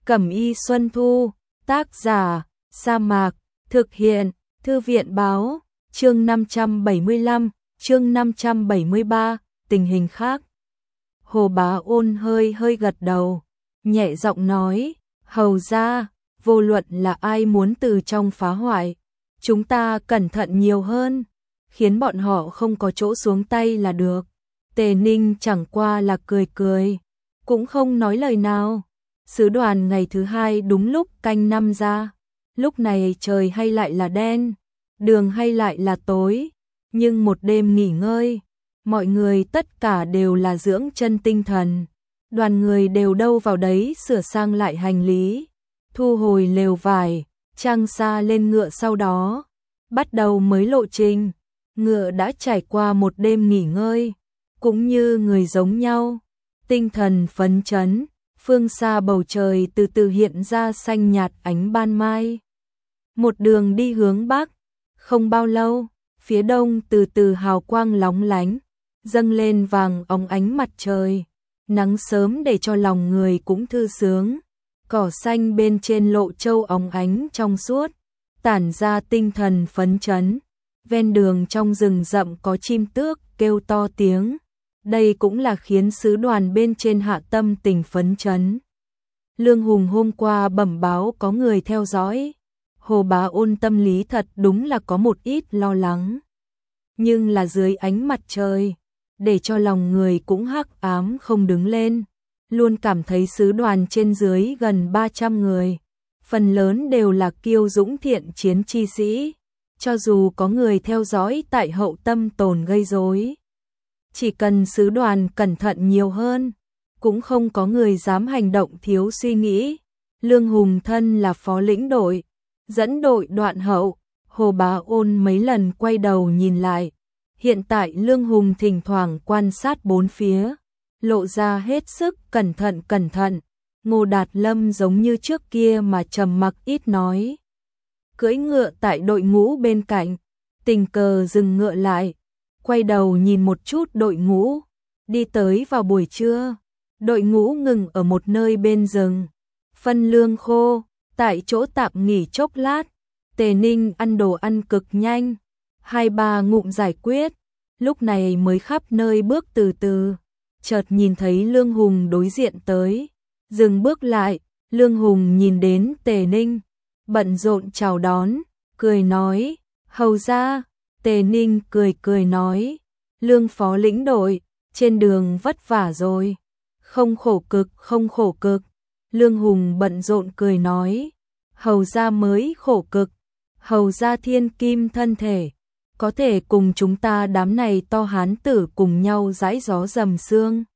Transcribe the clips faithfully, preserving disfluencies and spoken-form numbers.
Cẩm y Xuân Thu, tác giả, Sa Mạc, thực hiện, Thư viện báo, chương năm trăm bảy mươi lăm, chương năm trăm bảy mươi ba, tình hình khác. Hồ Bá Ôn hơi hơi gật đầu, nhẹ giọng nói, hầu ra, vô luận là ai muốn từ trong phá hoại, chúng ta cẩn thận nhiều hơn, khiến bọn họ không có chỗ xuống tay là được. Tề Ninh chẳng qua là cười cười, cũng không nói lời nào. Sứ đoàn ngày thứ hai đúng lúc canh năm ra, lúc này trời hay lại là đen, đường hay lại là tối, nhưng một đêm nghỉ ngơi, mọi người tất cả đều là dưỡng chân tinh thần, đoàn người đều đâu vào đấy sửa sang lại hành lý, thu hồi lều vải, trang xa lên ngựa, sau đó bắt đầu mới lộ trình. Ngựa đã trải qua một đêm nghỉ ngơi, cũng như người giống nhau, tinh thần phấn chấn. Phương xa bầu trời từ từ hiện ra xanh nhạt ánh ban mai. Một đường đi hướng bắc, không bao lâu, phía đông từ từ hào quang lóng lánh, dâng lên vàng óng ánh mặt trời, nắng sớm để cho lòng người cũng thư sướng. Cỏ xanh bên trên lộ châu óng ánh trong suốt, tản ra tinh thần phấn chấn. Ven đường trong rừng rậm có chim tước kêu to tiếng. Đây cũng là khiến sứ đoàn bên trên hạ tâm tình phấn chấn. Lương Hùng hôm qua bẩm báo có người theo dõi. Hồ Bá Ôn tâm lý thật đúng là có một ít lo lắng. Nhưng là dưới ánh mặt trời, để cho lòng người cũng hắc ám không đứng lên. Luôn cảm thấy sứ đoàn trên dưới gần ba trăm người. Phần lớn đều là kiêu dũng thiện chiến chi sĩ. Cho dù có người theo dõi tại hậu tâm tồn gây rối, chỉ cần sứ đoàn cẩn thận nhiều hơn, cũng không có người dám hành động thiếu suy nghĩ. Lương Hùng thân là phó lĩnh đội, dẫn đội đoạn hậu. Hồ Bá Ôn mấy lần quay đầu nhìn lại. Hiện tại Lương Hùng thỉnh thoảng quan sát bốn phía, lộ ra hết sức cẩn thận cẩn thận. Ngô Đạt Lâm giống như trước kia mà trầm mặc ít nói. Cưỡi ngựa tại đội ngũ bên cạnh, tình cờ dừng ngựa lại, quay đầu nhìn một chút đội ngũ, đi tới vào buổi trưa, đội ngũ ngừng ở một nơi bên rừng, phân lương khô, tại chỗ tạm nghỉ chốc lát. Tề Ninh ăn đồ ăn cực nhanh, hai ba ngụm giải quyết, lúc này mới khắp nơi bước từ từ, chợt nhìn thấy Lương Hùng đối diện tới, dừng bước lại. Lương Hùng nhìn đến Tề Ninh, bận rộn chào đón, cười nói, hầu ra. Tề Ninh cười cười nói, Lương phó lĩnh đội, trên đường vất vả rồi. Không khổ cực, không khổ cực. Lương Hùng bận rộn cười nói, hầu ra mới khổ cực. Hầu ra thiên kim thân thể, có thể cùng chúng ta đám này to hán tử cùng nhau dãi gió dầm sương.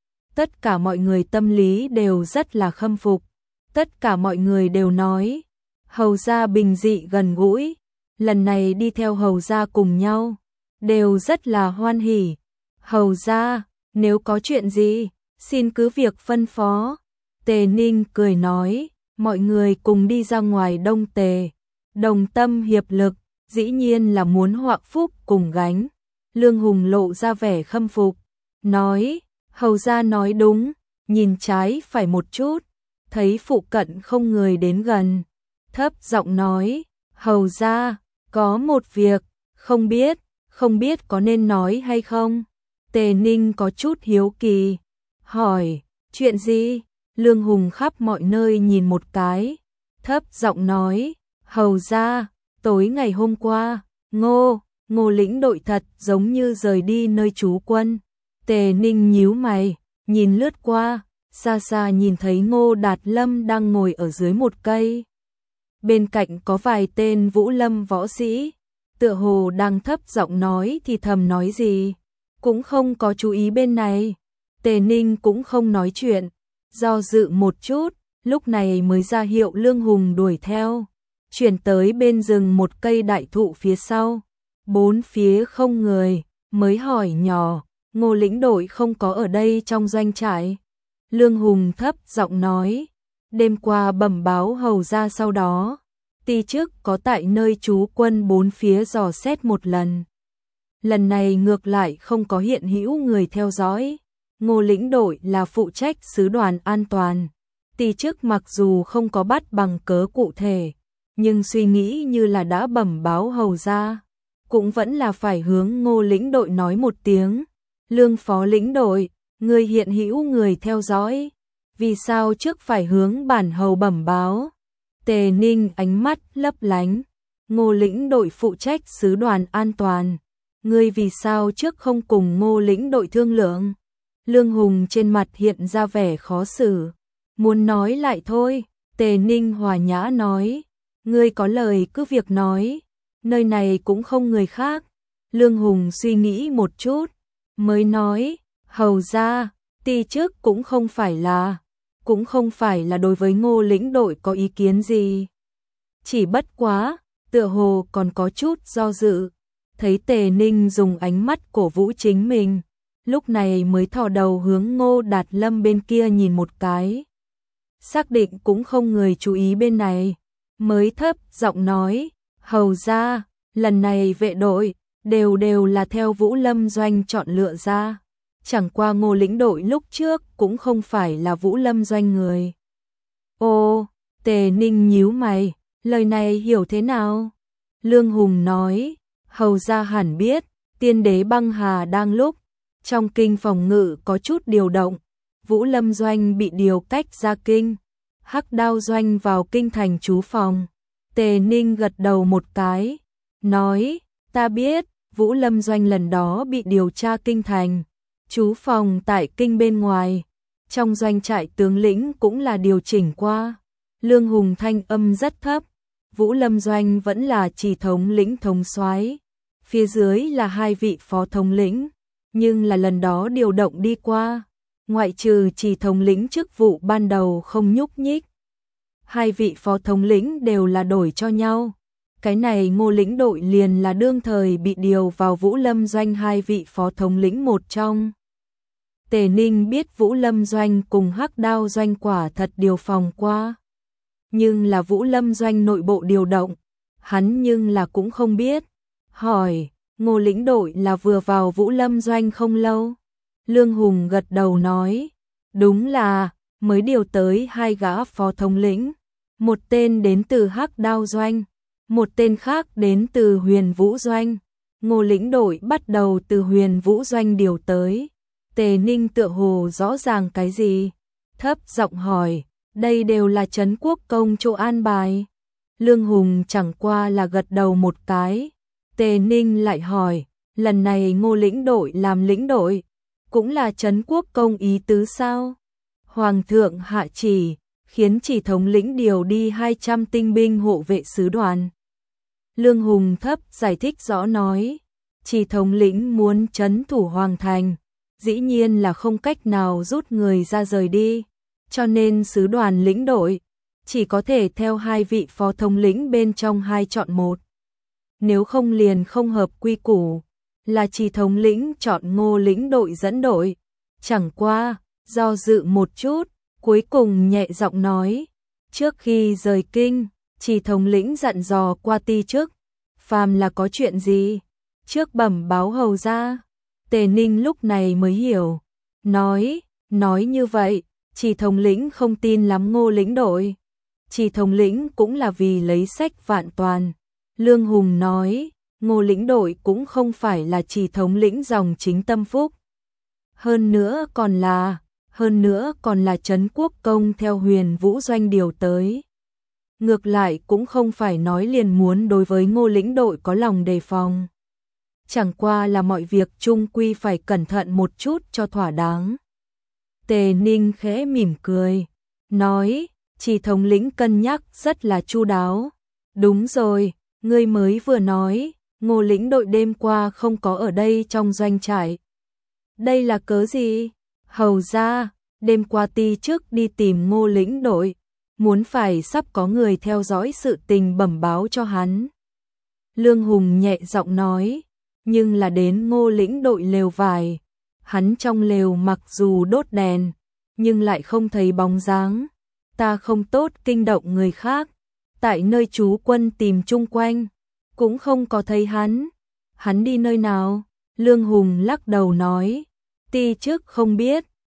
Tất cả mọi người tâm lý đều rất là khâm phục. Tất cả mọi người đều nói, hầu ra bình dị gần gũi. Lần này đi theo hầu ra cùng nhau, đều rất là hoan hỉ. Hầu ra, nếu có chuyện gì, xin cứ việc phân phó. Tề Ninh cười nói, mọi người cùng đi ra ngoài Đông Tề, đồng tâm hiệp lực, dĩ nhiên là muốn họa phúc cùng gánh. Lương Hùng lộ ra vẻ khâm phục, nói, hầu ra nói đúng, nhìn trái phải một chút, thấy phụ cận không người đến gần, thấp giọng nói, hầu ra, có một việc, không biết, không biết có nên nói hay không. Tề Ninh có chút hiếu kỳ, hỏi, chuyện gì? Lương Hùng khắp mọi nơi nhìn một cái, thấp giọng nói, hầu ra, tối ngày hôm qua, ngô, ngô lĩnh đội thật giống như rời đi nơi trú quân. Tề Ninh nhíu mày, nhìn lướt qua, xa xa nhìn thấy Ngô Đạt Lâm đang ngồi ở dưới một cây. Bên cạnh có vài tên Vũ Lâm võ sĩ, tựa hồ đang thấp giọng nói thì thầm nói gì, cũng không có chú ý bên này. Tề Ninh cũng không nói chuyện, do dự một chút, lúc này mới ra hiệu Lương Hùng đuổi theo, chuyển tới bên rừng một cây đại thụ phía sau. Bốn phía không người, mới hỏi nhỏ, Ngô lĩnh đội không có ở đây trong doanh trại. Lương Hùng thấp giọng nói, đêm qua bẩm báo hầu ra, sau đó ti chức có tại nơi trú quân bốn phía dò xét một lần. Lần này ngược lại không có hiện hữu người theo dõi. Ngô lĩnh đội là phụ trách sứ đoàn an toàn, Ti chức mặc dù không có bắt bằng cớ cụ thể, nhưng suy nghĩ như là đã bẩm báo hầu ra, cũng vẫn là phải hướng Ngô lĩnh đội nói một tiếng. Lương phó lĩnh đội, người hiện hữu người theo dõi, vì sao trước phải hướng bản hầu bẩm báo? Tề Ninh ánh mắt lấp lánh. Ngô lĩnh đội phụ trách sứ đoàn an toàn, ngươi vì sao trước không cùng Ngô lĩnh đội thương lượng? Lương Hùng trên mặt hiện ra vẻ khó xử, muốn nói lại thôi. Tề Ninh hòa nhã nói, ngươi có lời cứ việc nói, nơi này cũng không người khác. Lương Hùng suy nghĩ một chút, mới nói, hầu ra, ti chức cũng không phải là, cũng không phải là đối với Ngô lĩnh đội có ý kiến gì. Chỉ bất quá, tựa hồ còn có chút do dự. Thấy Tề Ninh dùng ánh mắt cổ vũ chính mình, lúc này mới thò đầu hướng Ngô Đạt Lâm bên kia nhìn một cái. Xác định cũng không người chú ý bên này, mới thấp giọng nói, hầu ra, lần này vệ đội, đều đều là theo Vũ Lâm Doanh chọn lựa ra. Chẳng qua Ngô lĩnh đội lúc trước cũng không phải là Vũ Lâm Doanh người. Ô, Tề Ninh nhíu mày, lời này hiểu thế nào? Lương Hùng nói, hầu ra hẳn biết, tiên đế băng hà đang lúc trong kinh phòng ngự có chút điều động, Vũ Lâm Doanh bị điều cách ra kinh, Hắc Đao Doanh vào kinh thành trú phòng. Tề Ninh gật đầu một cái, nói, ta biết, Vũ Lâm Doanh lần đó bị điều tra kinh thành, trú phòng tại kinh bên ngoài, trong doanh trại tướng lĩnh cũng là điều chỉnh qua. Lương Hùng thanh âm rất thấp, Vũ Lâm Doanh vẫn là chỉ thống lĩnh thống soái, phía dưới là hai vị phó thống lĩnh, nhưng là lần đó điều động đi qua, ngoại trừ chỉ thống lĩnh chức vụ ban đầu không nhúc nhích, hai vị phó thống lĩnh đều là đổi cho nhau. Cái này Ngô lĩnh đội liền là đương thời bị điều vào Vũ Lâm Doanh hai vị phó thống lĩnh một trong. Tề Ninh biết Vũ Lâm Doanh cùng Hắc Đao Doanh quả thật điều phòng qua, nhưng là Vũ Lâm Doanh nội bộ điều động, hắn nhưng là cũng không biết. Hỏi, Ngô lĩnh đội là vừa vào Vũ Lâm Doanh không lâu? Lương Hùng gật đầu nói, đúng là, mới điều tới hai gã phó thống lĩnh, một tên đến từ Hắc Đao Doanh, một tên khác đến từ Huyền Vũ Doanh. Ngô lĩnh đội bắt đầu từ Huyền Vũ Doanh điều tới. Tề Ninh tựa hồ rõ ràng cái gì, thấp giọng hỏi, đây đều là Trấn Quốc công chỗ an bài. Lương Hùng chẳng qua là gật đầu một cái. Tề Ninh lại hỏi, lần này Ngô lĩnh đội làm lĩnh đội, cũng là Trấn Quốc công ý tứ sao? Hoàng thượng hạ chỉ, khiến chỉ thống lĩnh điều đi hai trăm tinh binh hộ vệ sứ đoàn. Lương Hùng thấp giải thích rõ nói, chỉ thống lĩnh muốn trấn thủ hoàng thành, dĩ nhiên là không cách nào rút người ra rời đi, cho nên sứ đoàn lĩnh đội chỉ có thể theo hai vị phó thống lĩnh bên trong hai chọn một. Nếu không liền không hợp quy củ, là chỉ thống lĩnh chọn Ngô lĩnh đội dẫn đội. Chẳng qua, do dự một chút, cuối cùng nhẹ giọng nói, trước khi rời kinh, chỉ thống lĩnh dặn dò qua ti chức, phàm là có chuyện gì, trước bẩm báo hầu ra. Tề Ninh lúc này mới hiểu, nói, nói như vậy, chỉ thống lĩnh không tin lắm Ngô lĩnh đội. Chỉ thống lĩnh cũng là vì lấy sách vạn toàn. Lương Hùng nói, Ngô lĩnh đội cũng không phải là chỉ thống lĩnh dòng chính tâm phúc. Hơn nữa còn là, hơn nữa còn là Trấn Quốc công theo Huyền Vũ Doanh điều tới. Ngược lại cũng không phải nói liền muốn đối với Ngô lĩnh đội có lòng đề phòng. Chẳng qua là mọi việc chung quy phải cẩn thận một chút cho thỏa đáng. Tề Ninh khẽ mỉm cười, nói, chỉ thống lĩnh cân nhắc rất là chu đáo. Đúng rồi, ngươi mới vừa nói, Ngô lĩnh đội đêm qua không có ở đây trong doanh trại. Đây là cớ gì? Hầu ra, đêm qua ti trước đi tìm Ngô lĩnh đội, muốn phải sắp có người theo dõi sự tình bẩm báo cho hắn. Lương Hùng nhẹ giọng nói, nhưng là đến Ngô lĩnh đội lều vải, hắn trong lều mặc dù đốt đèn, nhưng lại không thấy bóng dáng. Ta không tốt kinh động người khác, tại nơi trú quân tìm chung quanh, cũng không có thấy hắn. Hắn đi nơi nào? Lương Hùng lắc đầu nói, ti trước không biết,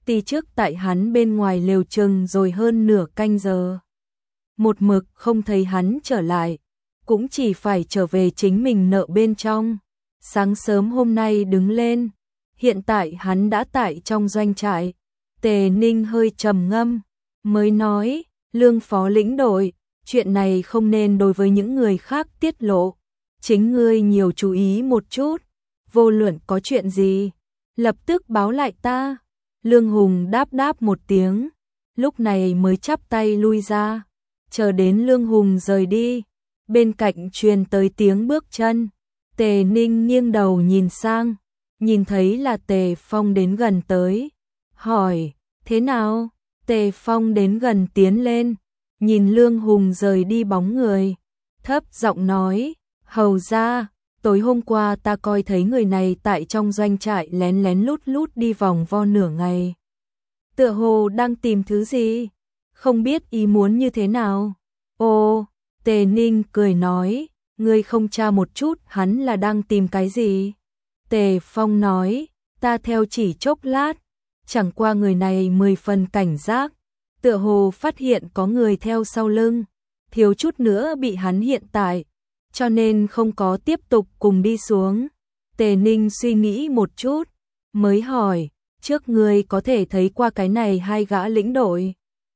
ti trước tại hắn bên ngoài lều chừng rồi hơn nửa canh giờ. Một mực không thấy hắn trở lại, cũng chỉ phải trở về chính mình nợ bên trong. Sáng sớm hôm nay đứng lên, hiện tại hắn đã tại trong doanh trại. Tề Ninh hơi trầm ngâm, mới nói, Lương phó lĩnh đội, chuyện này không nên đối với những người khác tiết lộ. Chính ngươi nhiều chú ý một chút, vô luận có chuyện gì, lập tức báo lại ta. Lương Hùng đáp đáp một tiếng, lúc này mới chắp tay lui ra. Chờ đến Lương Hùng rời đi, bên cạnh truyền tới tiếng bước chân. Tề Ninh nghiêng đầu nhìn sang, nhìn thấy là Tề Phong đến gần tới, hỏi, thế nào? Tề Phong đến gần tiến lên, nhìn Lương Hùng rời đi bóng người, thấp giọng nói, hầu ra, tối hôm qua ta coi thấy người này tại trong doanh trại lén lén lút lút đi vòng vo nửa ngày. Tựa hồ đang tìm thứ gì, không biết ý muốn như thế nào. Ồ, Tề Ninh cười nói, ngươi không tra một chút hắn là đang tìm cái gì? Tề Phong nói, ta theo chỉ chốc lát, chẳng qua người này mười phần cảnh giác, tựa hồ phát hiện có người theo sau lưng, thiếu chút nữa bị hắn hiện tại, cho nên không có tiếp tục cùng đi xuống. Tề Ninh suy nghĩ một chút, mới hỏi, trước ngươi có thể thấy qua cái này hai gã lĩnh đội?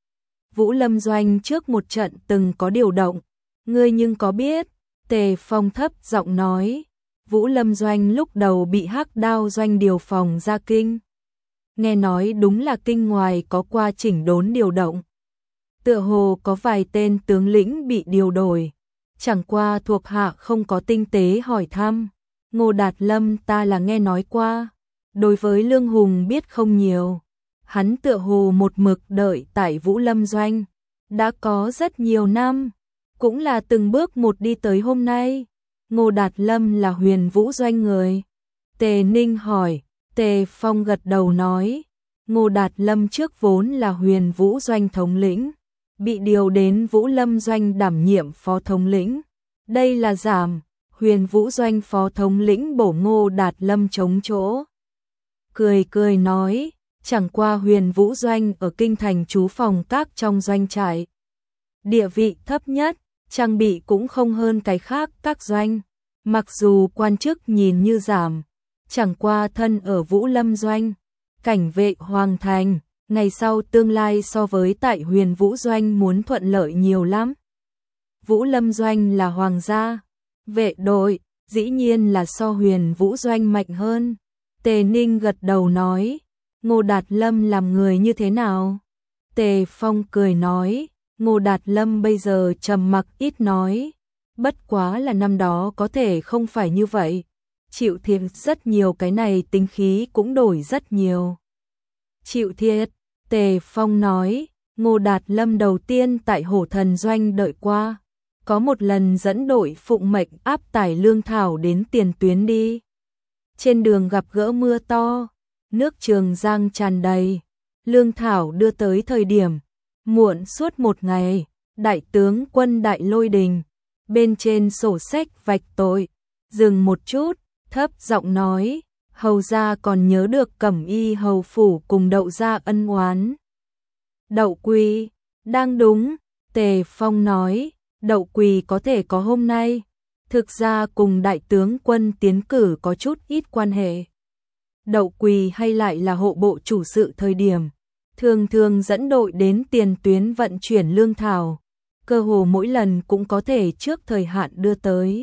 Vũ Lâm Doanh trước một trận từng có điều động, ngươi nhưng có biết? Tề Phong thấp giọng nói, Vũ Lâm Doanh lúc đầu bị Hắc Đao Doanh điều phòng ra kinh. Nghe nói đúng là kinh ngoài có qua chỉnh đốn điều động. Tựa hồ có vài tên tướng lĩnh bị điều đổi, chẳng qua thuộc hạ không có tinh tế hỏi thăm. Ngô Đạt Lâm ta là nghe nói qua, đối với Lương Hùng biết không nhiều. Hắn tựa hồ một mực đợi tại Vũ Lâm Doanh, đã có rất nhiều năm, cũng là từng bước một đi tới hôm nay. Ngô Đạt Lâm là Huyền Vũ Doanh người. Tề Ninh hỏi, Tề Phong gật đầu nói, Ngô Đạt Lâm trước vốn là Huyền Vũ Doanh thống lĩnh, bị điều đến Vũ Lâm Doanh đảm nhiệm phó thống lĩnh. Đây là giảm, Huyền Vũ Doanh phó thống lĩnh bổ Ngô Đạt Lâm chống chỗ. Cười cười nói, chẳng qua Huyền Vũ Doanh ở kinh thành trú phòng các trong doanh trại. Địa vị thấp nhất, trang bị cũng không hơn cái khác các doanh. Mặc dù quan chức nhìn như giảm, chẳng qua thân ở Vũ Lâm Doanh, cảnh vệ hoàng thành, ngày sau tương lai so với tại Huyền Vũ Doanh muốn thuận lợi nhiều lắm. Vũ Lâm Doanh là hoàng gia, vệ đội, dĩ nhiên là so Huyền Vũ Doanh mạnh hơn. Tề Ninh gật đầu nói, Ngô Đạt Lâm làm người như thế nào? Tề Phong cười nói, Ngô Đạt Lâm bây giờ trầm mặc ít nói, bất quá là năm đó có thể không phải như vậy, chịu thiệt rất nhiều, cái này tính khí cũng đổi rất nhiều. Chịu thiệt, Tề Phong nói, Ngô Đạt Lâm đầu tiên tại Hổ Thần Doanh đợi qua, có một lần dẫn đội phụng mệnh áp tải lương thảo đến tiền tuyến đi. Trên đường gặp gỡ mưa to, nước Trường Giang tràn đầy, lương thảo đưa tới thời điểm muộn suốt một ngày. Đại tướng quân Đại Lôi Đình bên trên sổ sách vạch tội, dừng một chút, thấp giọng nói, hầu gia còn nhớ được Cẩm Y hầu phủ cùng Đậu gia ân oán. Đậu Quỳ, đang đúng, Tề Phong nói, Đậu Quỳ có thể có hôm nay, thực ra cùng đại tướng quân tiến cử có chút ít quan hệ. Đậu Quỳ hay lại là hộ bộ chủ sự thời điểm, thường thường dẫn đội đến tiền tuyến vận chuyển lương thảo, cơ hồ mỗi lần cũng có thể trước thời hạn đưa tới.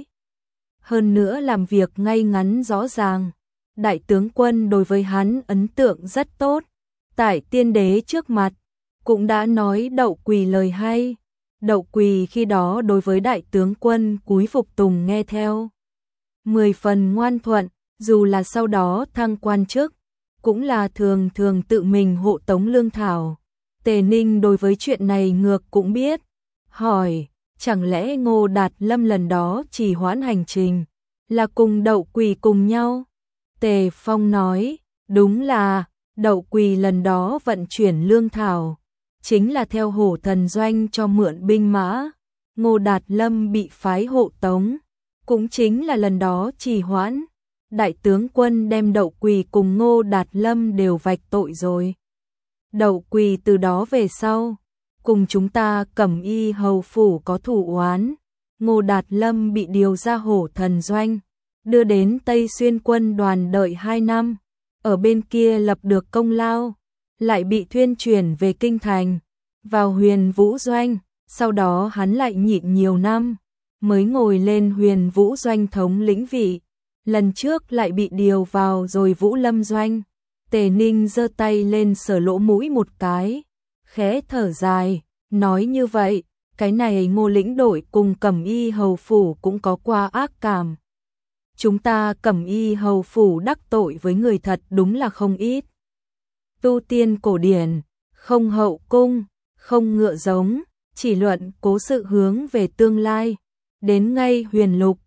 Hơn nữa làm việc ngay ngắn rõ ràng, đại tướng quân đối với hắn ấn tượng rất tốt, tại tiên đế trước mặt, cũng đã nói Đậu Quỳ lời hay. Đậu Quỳ khi đó đối với đại tướng quân cúi phục tùng nghe theo, mười phần ngoan thuận, dù là sau đó thăng quan chức, cũng là thường thường tự mình hộ tống lương thảo. Tề Ninh đối với chuyện này ngược cũng biết, hỏi, chẳng lẽ Ngô Đạt Lâm lần đó chỉ hoãn hành trình, là cùng Đậu Quỳ cùng nhau? Tề Phong nói, đúng là, Đậu Quỳ lần đó vận chuyển lương thảo, chính là theo Hổ Thần Doanh cho mượn binh mã, Ngô Đạt Lâm bị phái hộ tống, cũng chính là lần đó trì hoãn. Đại tướng quân đem Đậu Quỳ cùng Ngô Đạt Lâm đều vạch tội rồi. Đậu Quỳ từ đó về sau, cùng chúng ta Cẩm Y hầu phủ có thủ oán. Ngô Đạt Lâm bị điều ra Hổ Thần doanh, đưa đến Tây Xuyên quân đoàn đợi hai năm, ở bên kia lập được công lao, lại bị thuyên chuyển về kinh thành, vào Huyền Vũ doanh, sau đó hắn lại nhịn nhiều năm, mới ngồi lên Huyền Vũ doanh thống lĩnh vị, lần trước lại bị điều vào rồi Vũ Lâm doanh. Tề Ninh giơ tay lên sờ lỗ mũi một cái, khẽ thở dài, nói như vậy, cái này Ngô lĩnh đội cùng Cẩm Y hầu phủ cũng có qua ác cảm. Chúng ta Cẩm Y hầu phủ đắc tội với người thật đúng là không ít. Tu tiên cổ điển, không hậu cung, không ngựa giống, chỉ luận cố sự hướng về tương lai, đến ngay Huyền Lục,